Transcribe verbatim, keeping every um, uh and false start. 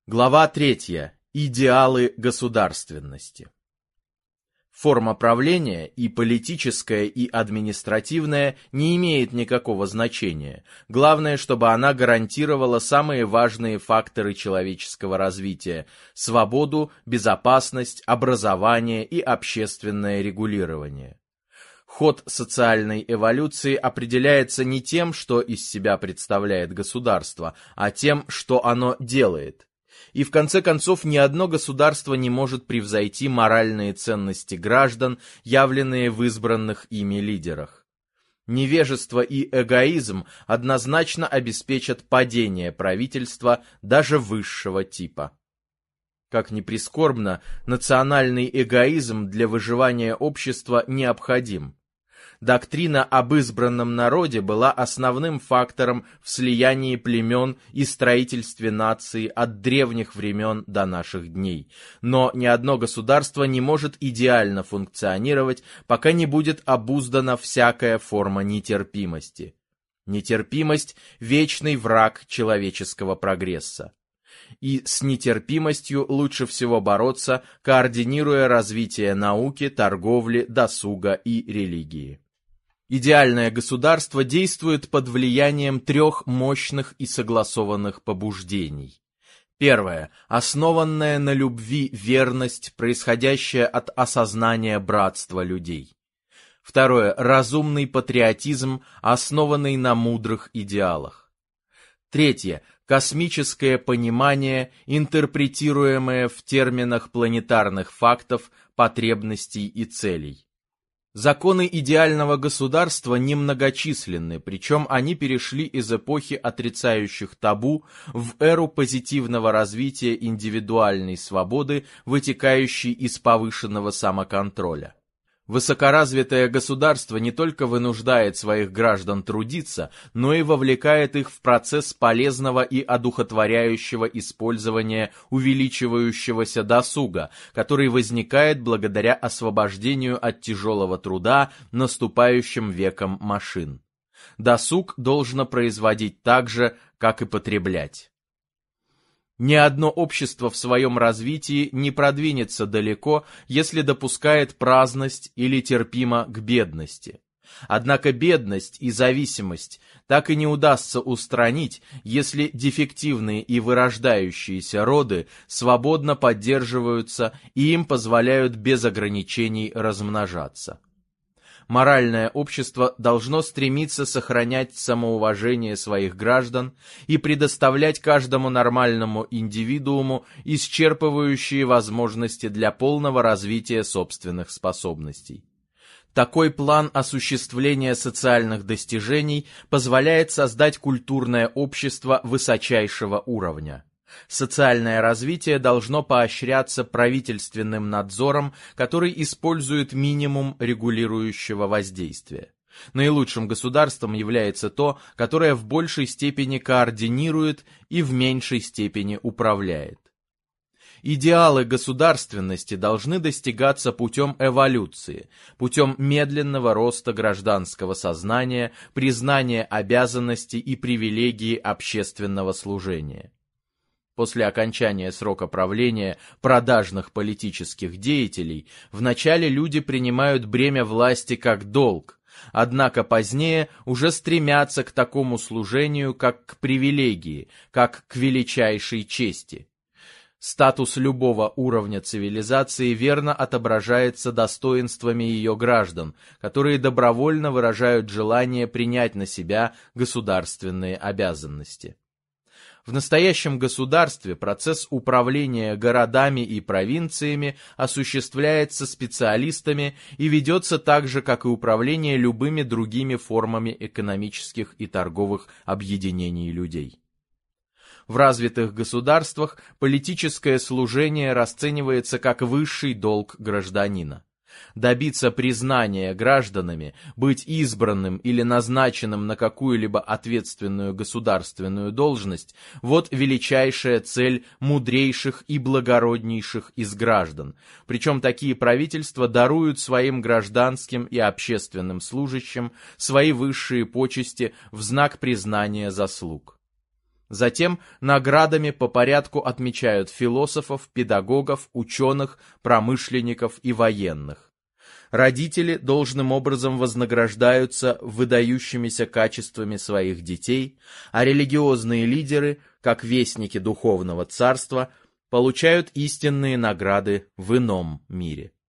Глава третья. Идеалы государственности. Форма правления, и политическая, и административная, не имеет никакого значения. Главное, чтобы она гарантировала самые важные факторы человеческого развития – свободу, безопасность, образование и общественное регулирование. Ход социальной эволюции определяется не тем, что из себя представляет государство, а тем, что оно делает. И в конце концов ни одно государство не может превзойти моральные ценности граждан, явленные в избранных ими лидерах. Невежество и эгоизм однозначно обеспечат падение правительства даже высшего типа. Как ни прискорбно, национальный эгоизм для выживания общества необходим. Доктрина об избранном народе была основным фактором в слиянии племен и строительстве нации от древних времен до наших дней. Но ни одно государство не может идеально функционировать, пока не будет обуздана всякая форма нетерпимости. Нетерпимость – вечный враг человеческого прогресса. И с нетерпимостью лучше всего бороться, координируя развитие науки, торговли, досуга и религии. Идеальное государство действует под влиянием трех мощных и согласованных побуждений. Первое. Основанная на любви верность, происходящая от осознания братства людей. Второе. Разумный патриотизм, основанный на мудрых идеалах. Третье. Космическое понимание, интерпретируемое в терминах планетарных фактов, потребностей и целей. Законы идеального государства немногочисленны, причем они перешли из эпохи отрицающих табу в эру позитивного развития индивидуальной свободы, вытекающей из повышенного самоконтроля. Высокоразвитое государство не только вынуждает своих граждан трудиться, но и вовлекает их в процесс полезного и одухотворяющего использования увеличивающегося досуга, который возникает благодаря освобождению от тяжелого труда наступающим веком машин. Досуг должно производить так же, как и потреблять. Ни одно общество в своем развитии не продвинется далеко, если допускает праздность или терпимо к бедности. Однако бедность и зависимость так и не удастся устранить, если дефективные и вырождающиеся роды свободно поддерживаются и им позволяют без ограничений размножаться. Моральное общество должно стремиться сохранять самоуважение своих граждан и предоставлять каждому нормальному индивидууму исчерпывающие возможности для полного развития собственных способностей. Такой план осуществления социальных достижений позволяет создать культурное общество высочайшего уровня. Социальное развитие должно поощряться правительственным надзором, который использует минимум регулирующего воздействия. Наилучшим государством является то, которое в большей степени координирует и в меньшей степени управляет. Идеалы государственности должны достигаться путем эволюции, путем медленного роста гражданского сознания, признания обязанностей и привилегий общественного служения. После окончания срока правления продажных политических деятелей вначале люди принимают бремя власти как долг, однако позднее уже стремятся к такому служению, как к привилегии, как к величайшей чести. Статус любого уровня цивилизации верно отображается достоинствами ее граждан, которые добровольно выражают желание принять на себя государственные обязанности. В настоящем государстве процесс управления городами и провинциями осуществляется специалистами и ведется так же, как и управление любыми другими формами экономических и торговых объединений людей. В развитых государствах политическое служение расценивается как высший долг гражданина. Добиться признания гражданами, быть избранным или назначенным на какую-либо ответственную государственную должность – вот величайшая цель мудрейших и благороднейших из граждан. Причем такие правительства даруют своим гражданским и общественным служащим свои высшие почести в знак признания заслуг. Затем наградами по порядку отмечают философов, педагогов, ученых, промышленников и военных. Родители должным образом вознаграждаются выдающимися качествами своих детей, а религиозные лидеры, как вестники духовного царства, получают истинные награды в ином мире.